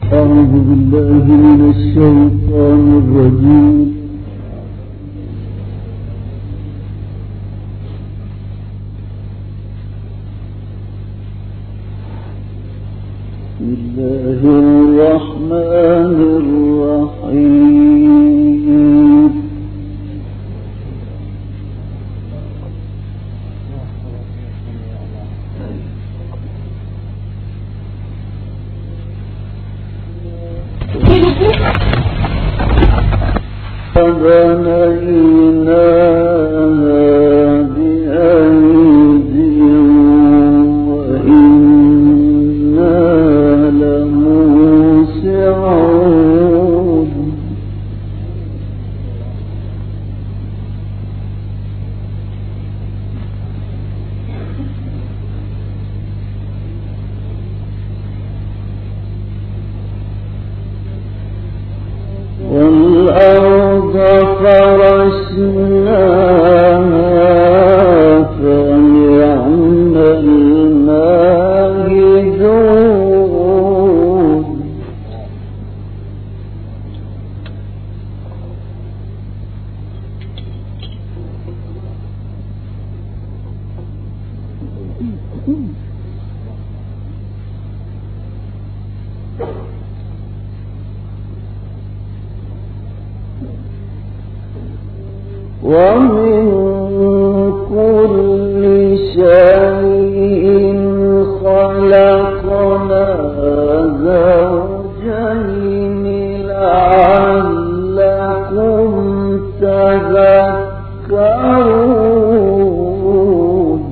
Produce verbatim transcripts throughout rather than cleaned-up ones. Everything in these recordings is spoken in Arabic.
أعوذ بالله من الشيطان الرجيم. بسم الله الرحمن الرحيم. فبنيناها بأيد وإنا لموسعون. والأرض فرشناها فنعم الماهدون. ومن كل شيء خلقنا زوجين لعلكم تذكرون.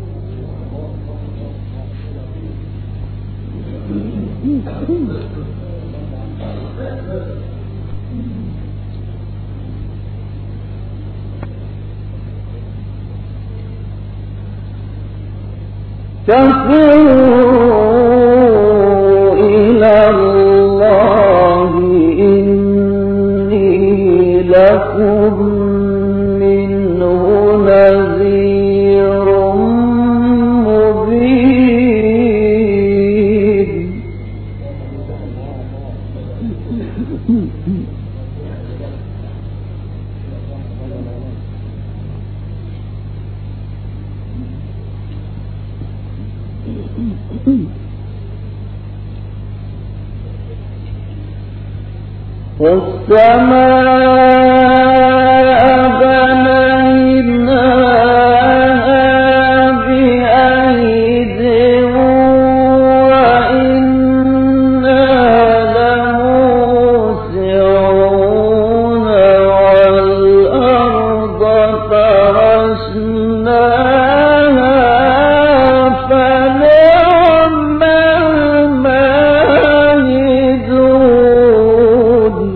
تفروا إلى الله إني لكم منه نذير مبين. والسماء بنيناها بأيد وإنا لموسعون. والأرض فرشناها فنعم الماهدون.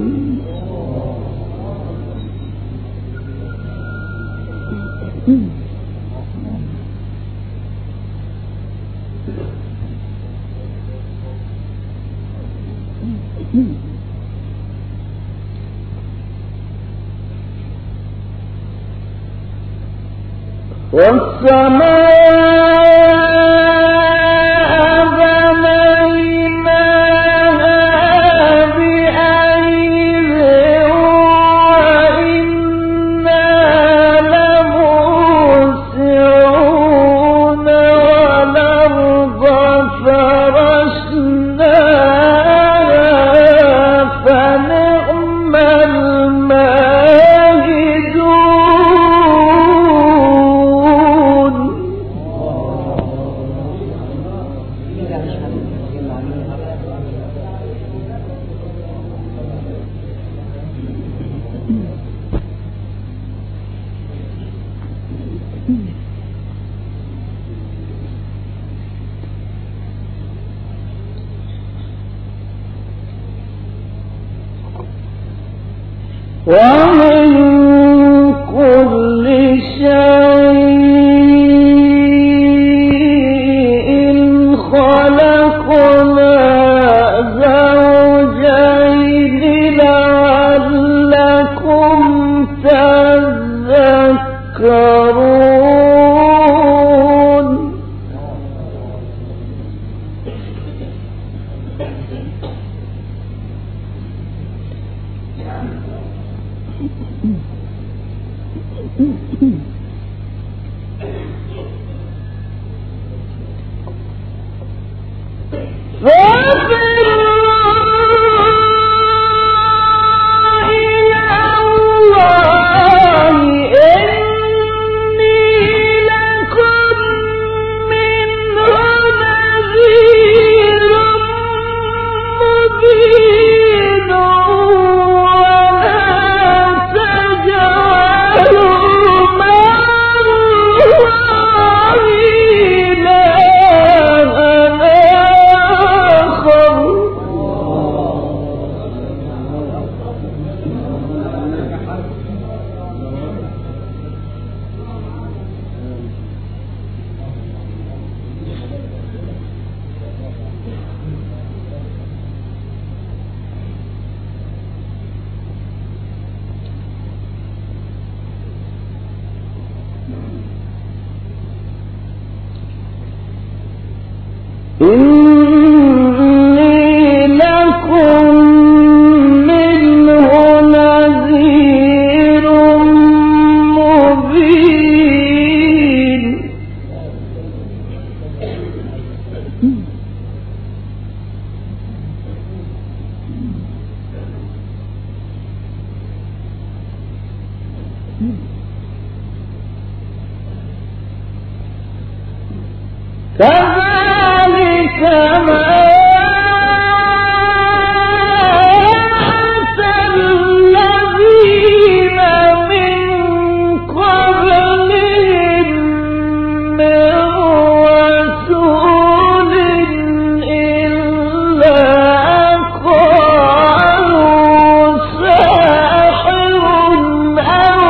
والسماء بنيناها بأيد وإنا لموسعون. والأرض فرشناها فنعم الماهدون. ومن كل شيء خلقنا زوجين لعلكم تذكرون. إني لكم منه نذير مبين كذلك ما أتى الذين من قبلهم من رسول إلا قالوا ساحر أو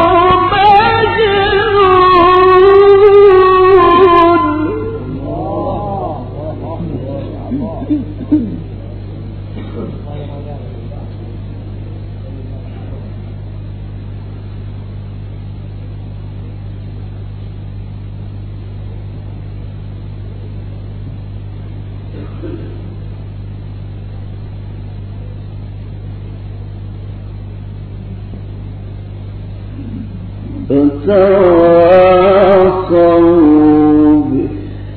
فتواصوا به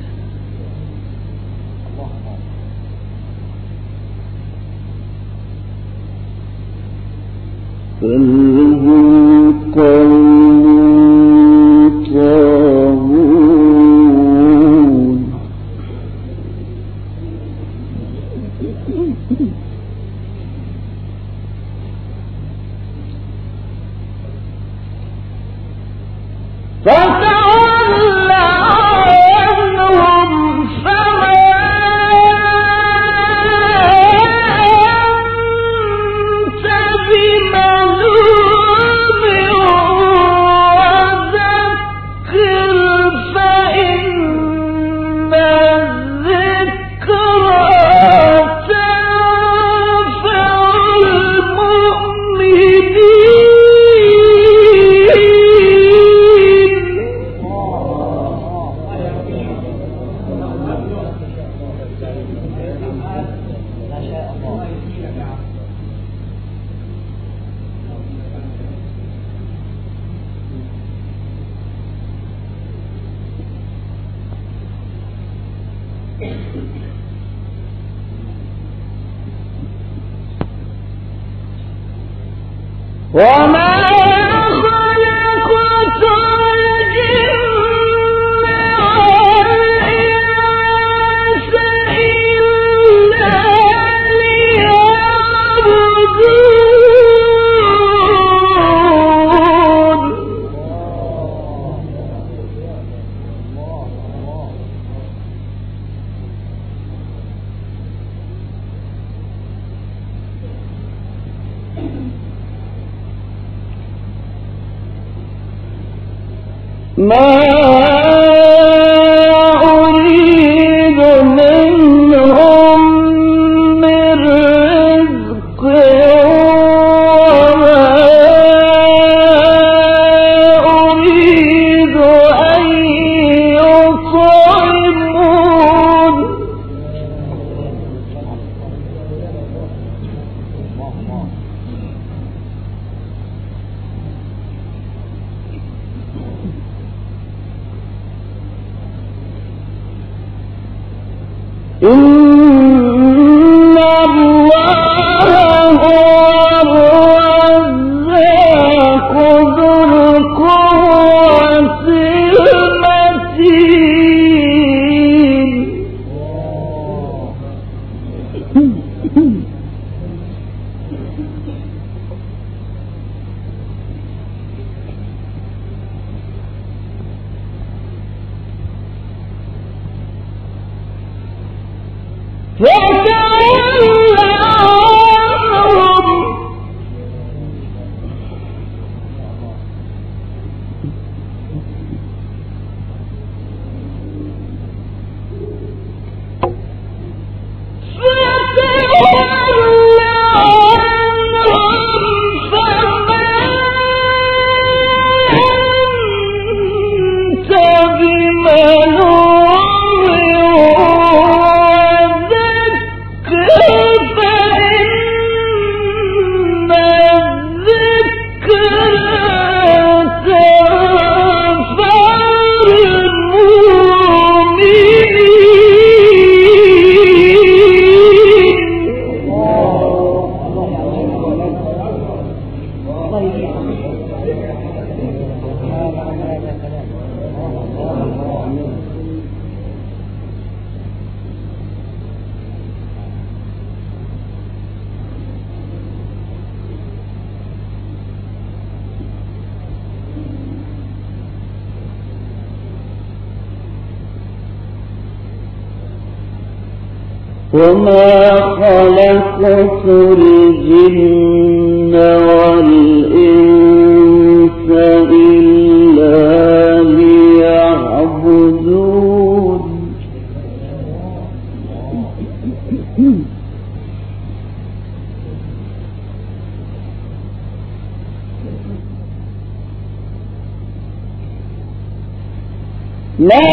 بل هم قوم طاغون فتول عنهم فما أنت بملوم وذكر فإن الذكرى تنفع المؤمنين وما خلقت الجن والإنس إلا ليعبدون ما أريد منهم من رزق وما أريد أن يطعمون وما خلقت الجن والإنس إلا ليعبدون لا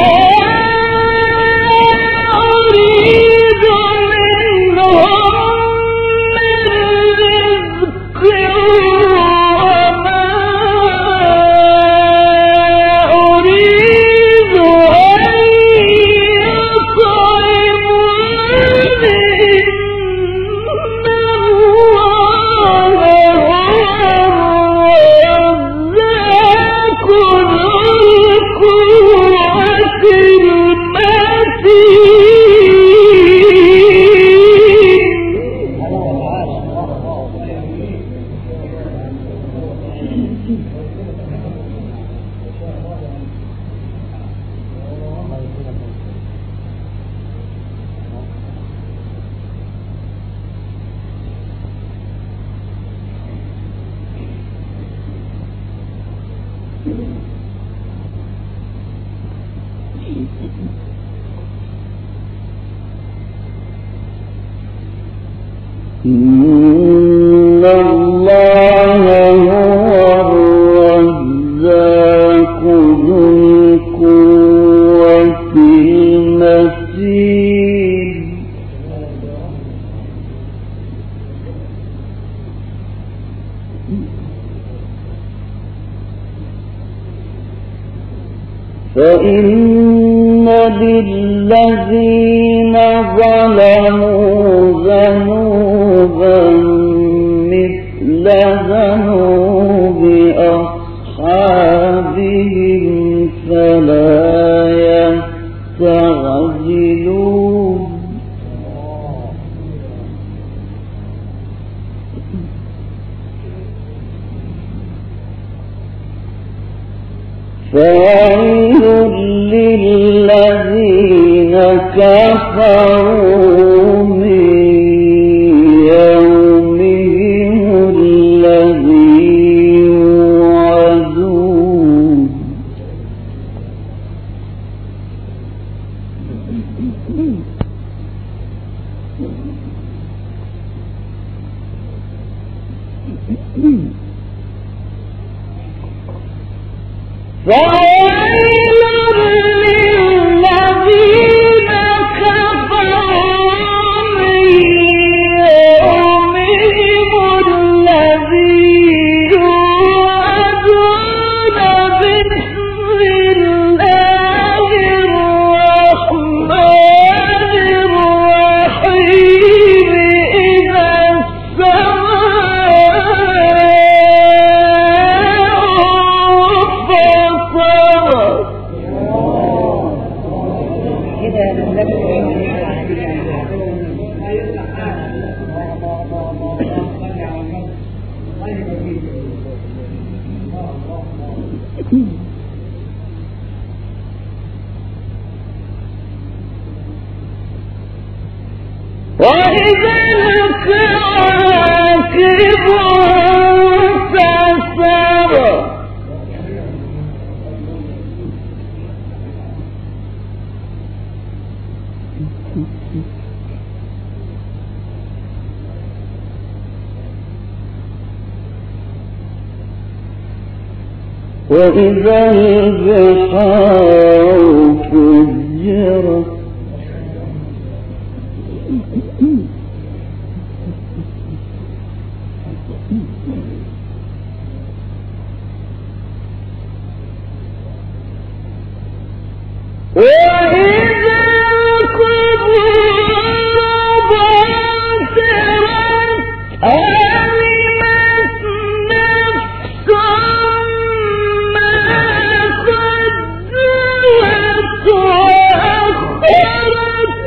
إن الله هو الرزاق ذو القوة المتين فإن للذين ظلموا ذنوبا مثل ذنوب أصحابهم فلا يستعجلون فويل للذين كفروا من يومهم الذي يوعدون فويل للذين كفروا من يومهم الذي يوعدون بسم الله الرحمن الرحيم إذا وإذا الكواكب انتثرت وإذا البحار فجرت وإذا القبور بعثرت علمت نفس ما قدمت وأخرت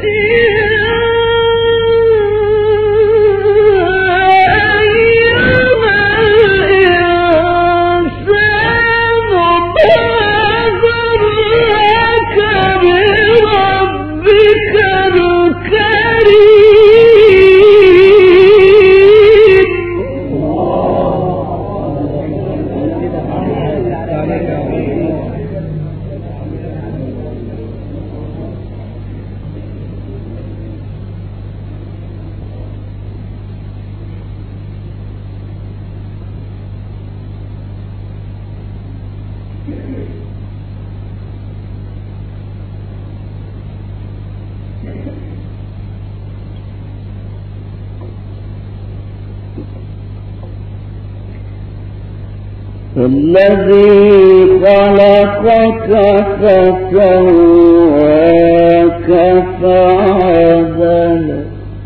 الذي خلقك فسواك فعدلك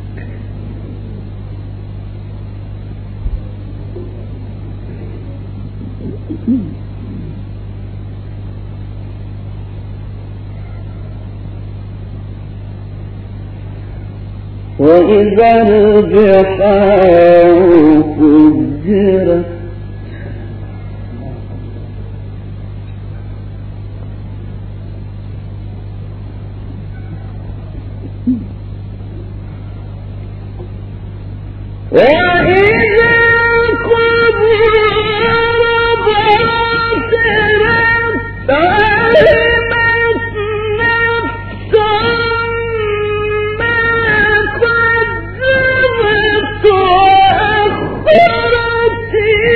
وإذا البحار فجرت وإذا القبور بعثرت علمت نفس ما قدمت وأخرت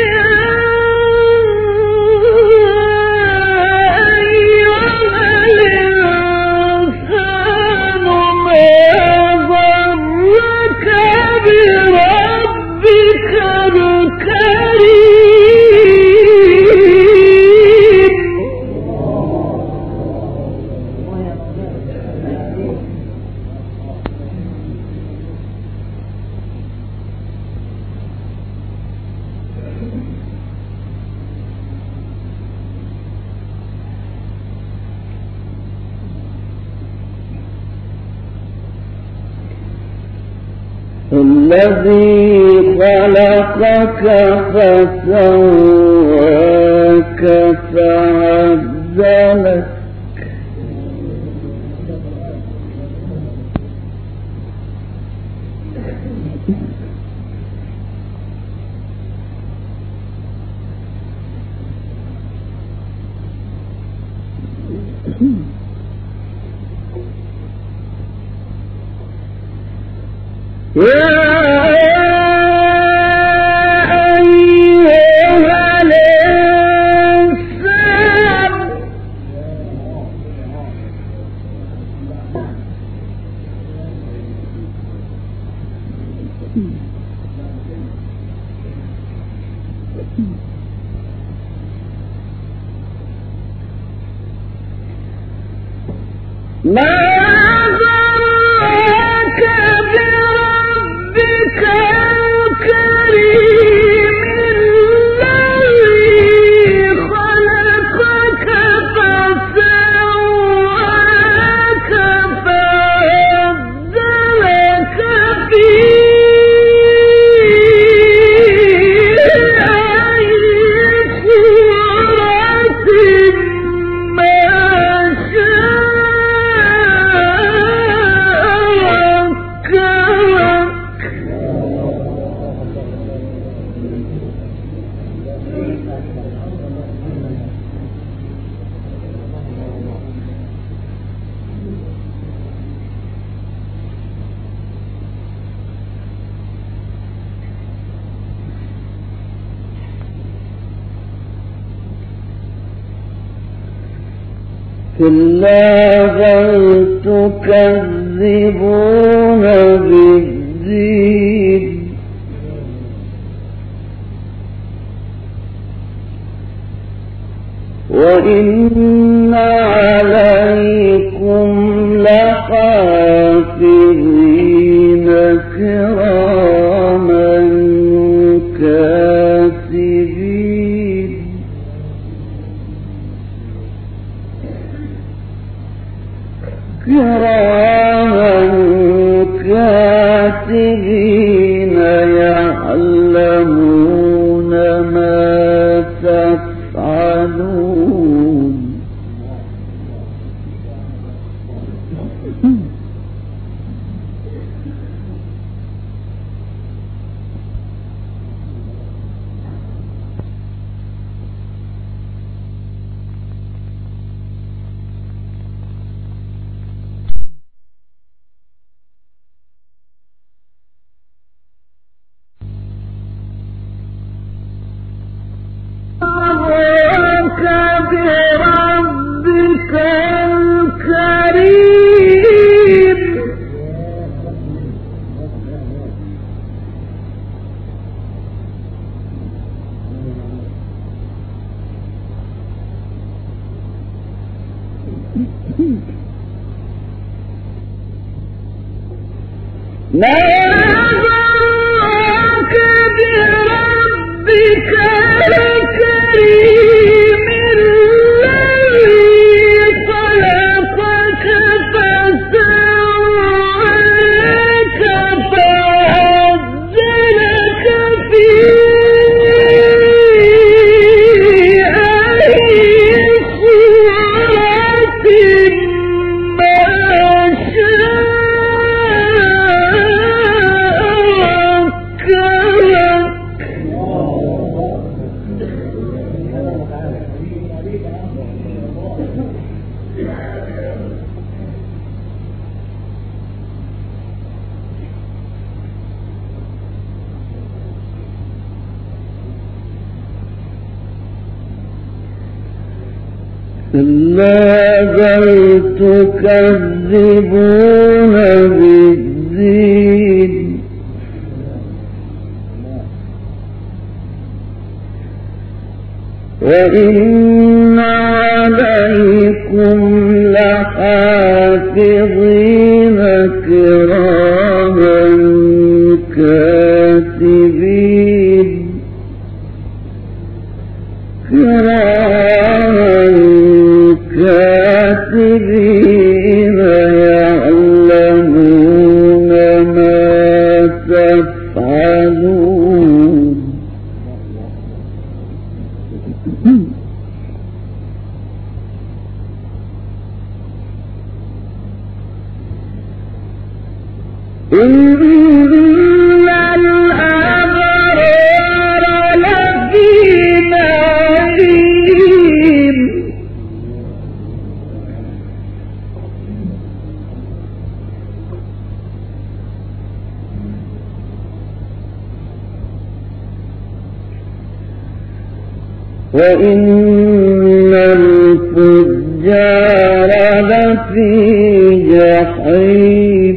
الذي خلقك فسواك فعدلك يا أيها الإنسان ما غرك بربك الكريم الذي خلقك فسواك فعدلك في أي صورة كلا بل تكذبون بالدين وإن عليكم لحافظين كراما كاتبين كراما كاتبين يعلمون ما تفعلون بربك الكريم ما غرك بربك الكريم الذي خلقك فسواك فعدلك في أي صورة ما شاء كلا بل تكذبون بالدين وإن عليكم لحافظين كراما كاتبين كراما كاتبين يعلمون ما تفعلون إن الأبرار لفي نعيم وإن الفجار لفي جحيم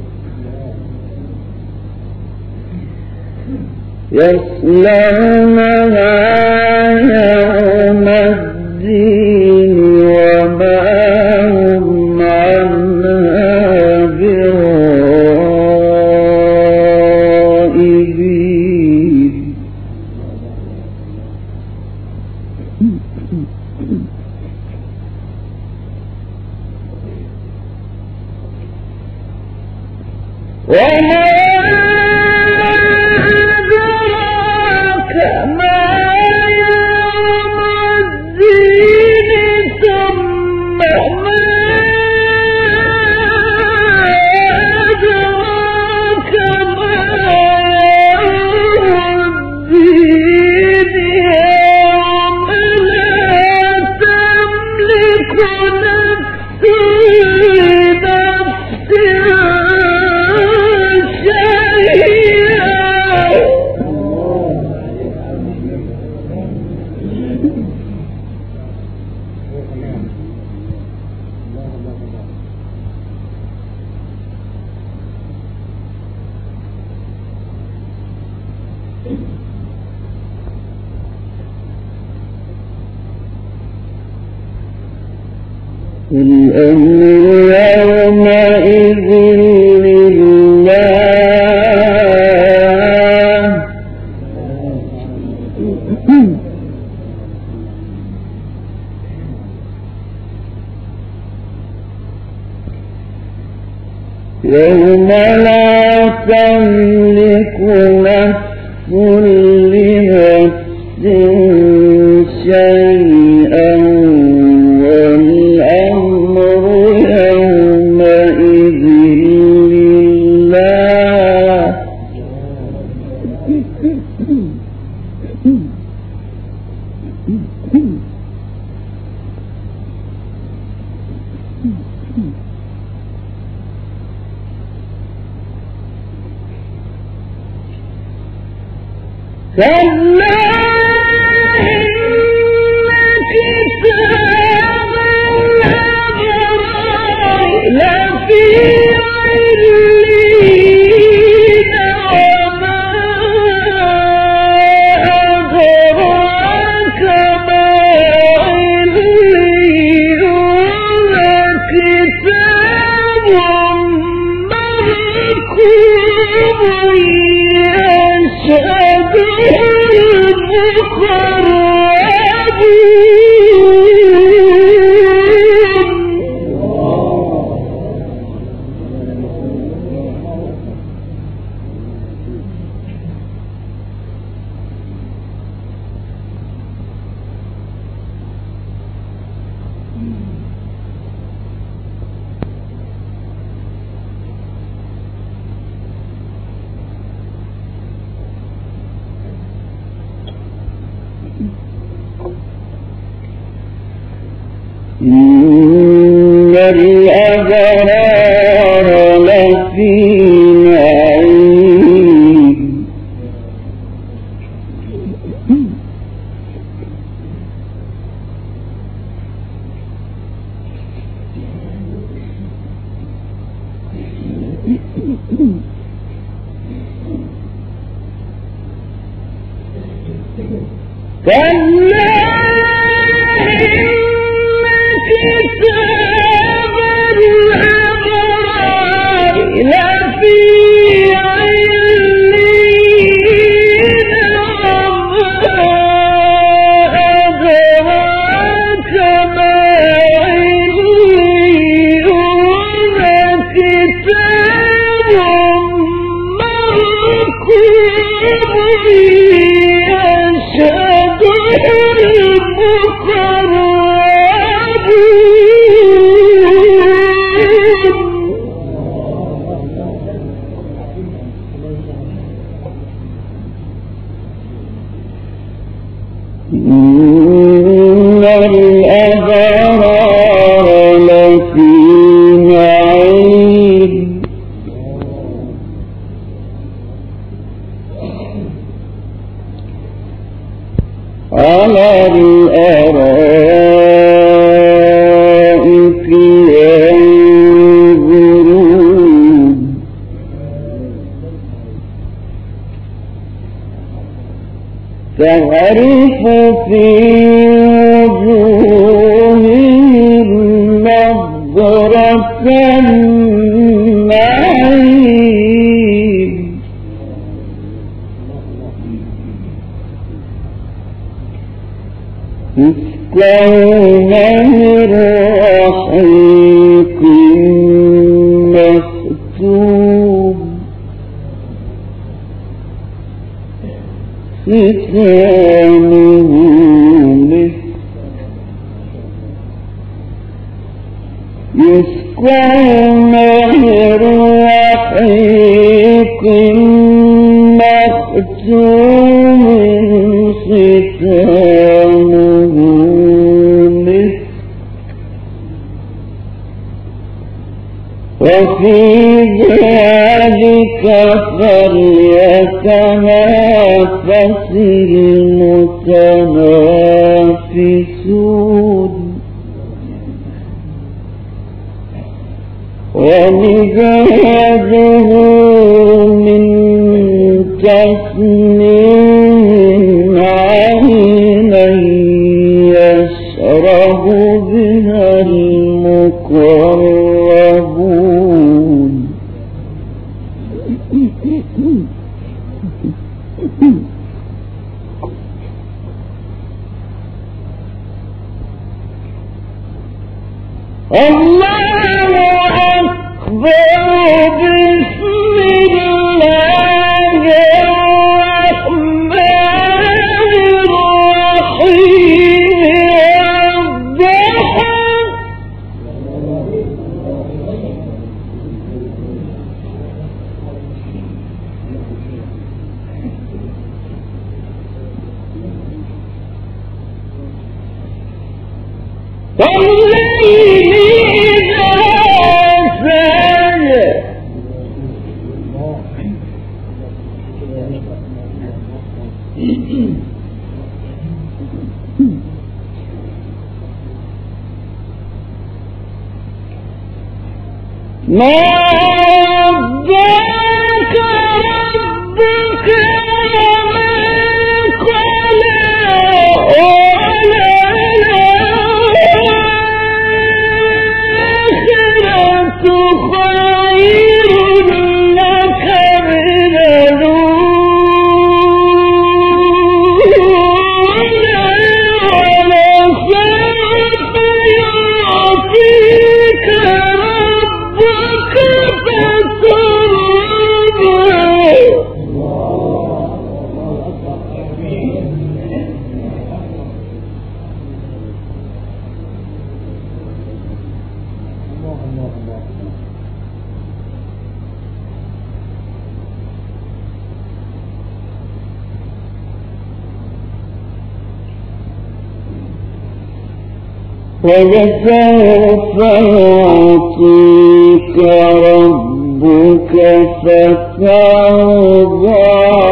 يصلونها يوم الدين وما هم عنها بغائبين وما أدراك ما يوم الدين ثم ما أدراك ما يوم الدين يوم لا تملك نفس لنفس الأمر يومئذ لله يوم لا تملك نفس لنفس شيئا والأمر يومئذ لله كلا إن كتاب الأبرار لفي عليين وما أدراك ما عليون كتاب مرقوم يشهد إن الأبرار لفي نعيم كلا كتاب الأبرار لفي عليين وما أدراك ما عليون كتاب مرقوم يشهد إن الأبرار لفي نعيم على الأرائك ينظرون تعرف في وجوههم نضرة النعيم يسقون من رحيق مختوم ختامه مسك يسقون من رحيق مختوم ختامه مسك وفي ذلك فليتنافس المتنافسون ومزاجه من تسنيم عينا يشرب بها المقربون الله أكبر بسم الله الرحمن الرحيم والليل إذا سجى ما ودعك ربك وما قلى وللآخرة خير لك من الأولى ولسوف يعطيك ربك ولسوف يعطيك ربك فترضى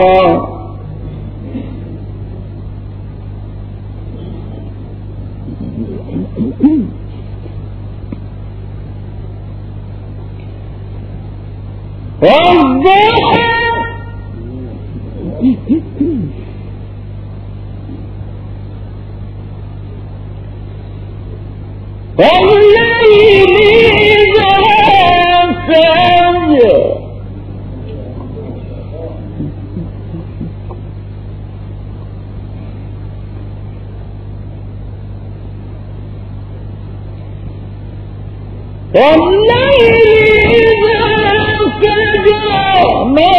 والضحى والليل إذا سجى والليل إذا سجى ما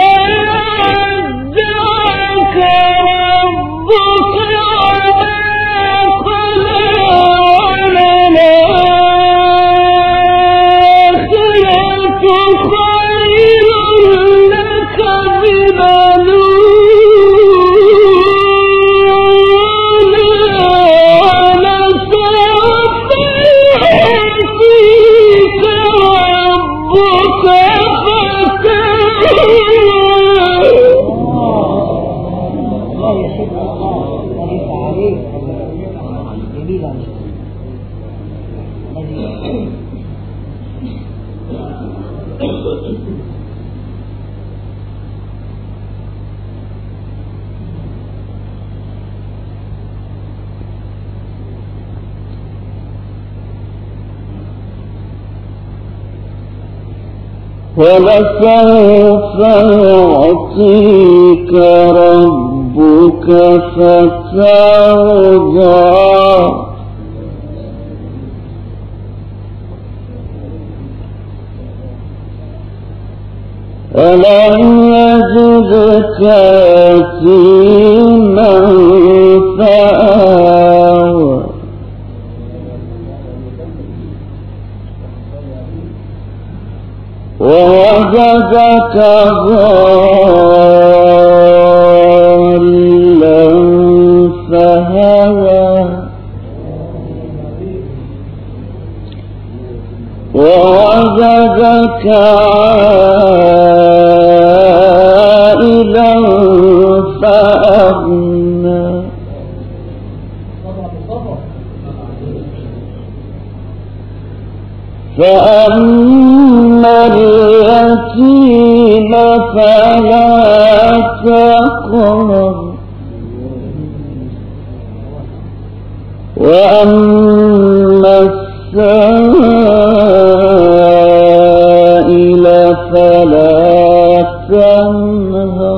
ودعك ربك ولسوف يعطيك ربك فترضى ألم يجدك يتيما فآوى ووجدك ضالا فهدى ووجدك عائلا فأغنى فأما اليتيم فلا تقهر وأما السائل فلا تنهر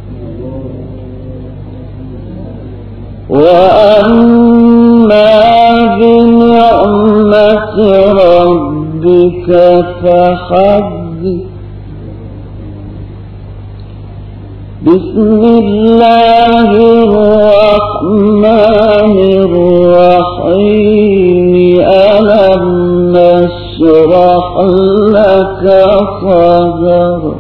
وأما بنعمة ربك فحدث. بسم الله الرحمن الرحيم. ألم نشرح لك صدرك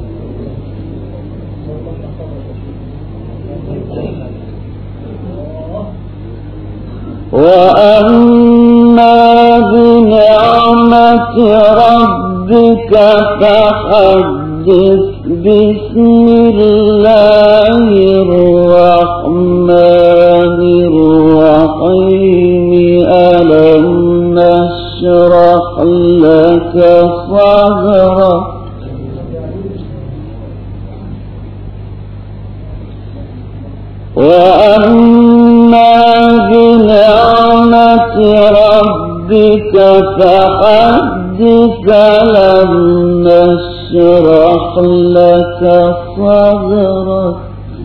وأما بنعمة ربك فحدث. بسم الله الرحمن الرحيم. ألم نشرح لك صدرك وأما بنعمة ربك فحدث. لم نشرح لك صدرك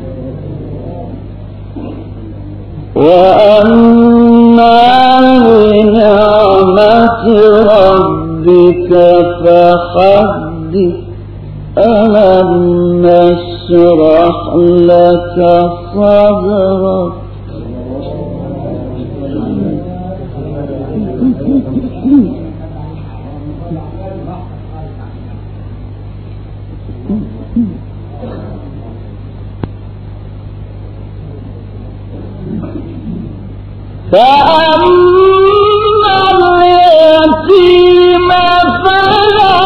وأما بنعمة ربك فحدث. ألم نشرح لك صدرك فأما اليتيم فلا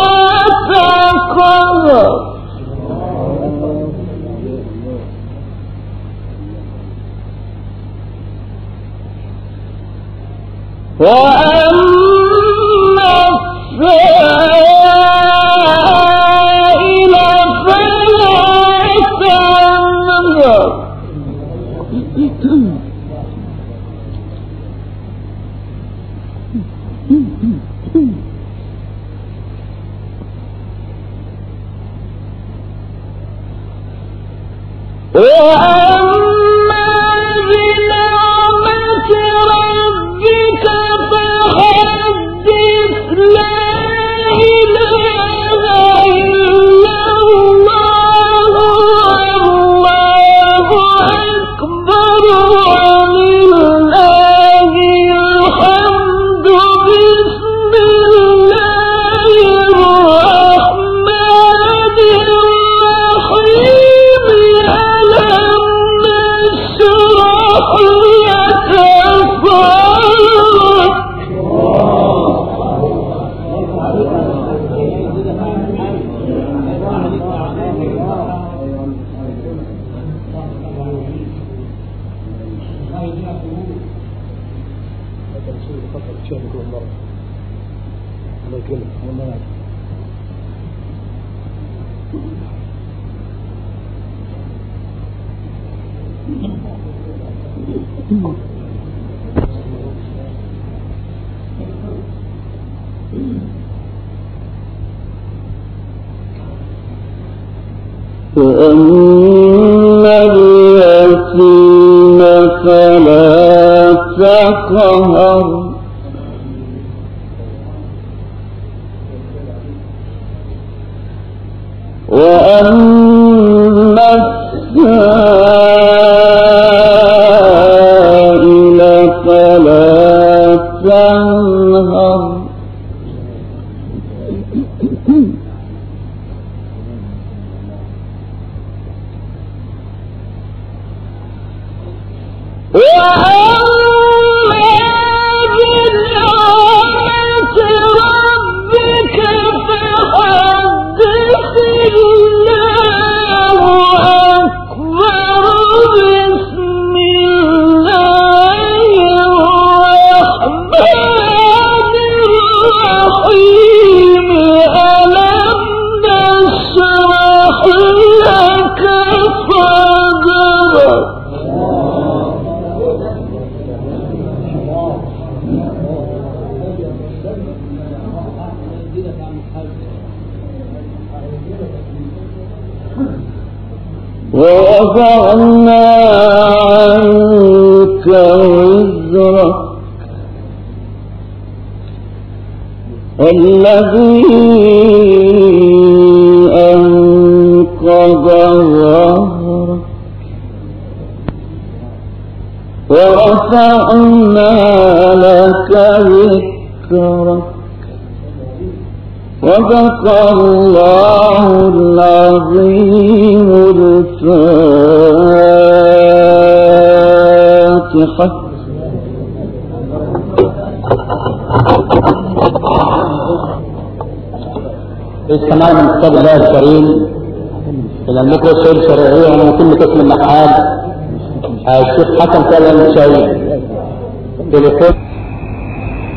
تقهر وأما السائل فلا تنهر وأما بنعمة ربك فحدث. لا إله إلا الله والله أكبر ولله الحمد. بسم الله الرحمن الرحيم. ألم نشرح لك صدرك فأما اليتيم فلا تقهر وأما السائل فلا تنهر وأما بنعمة ربك فحدث. الله أكبر. بسم الله الرحمن الرحيم. ووضعنا عنك وزرك الذي أنقض ظهرك ورفعنا لك ذكرك صدق الله العظيم. الفاتحة. استمعنا من كتاب الله الكريم إلى الميكروسيل الشرعية ومن كل قسم النحال الشيخ حسن سالم الشاوي. تليفون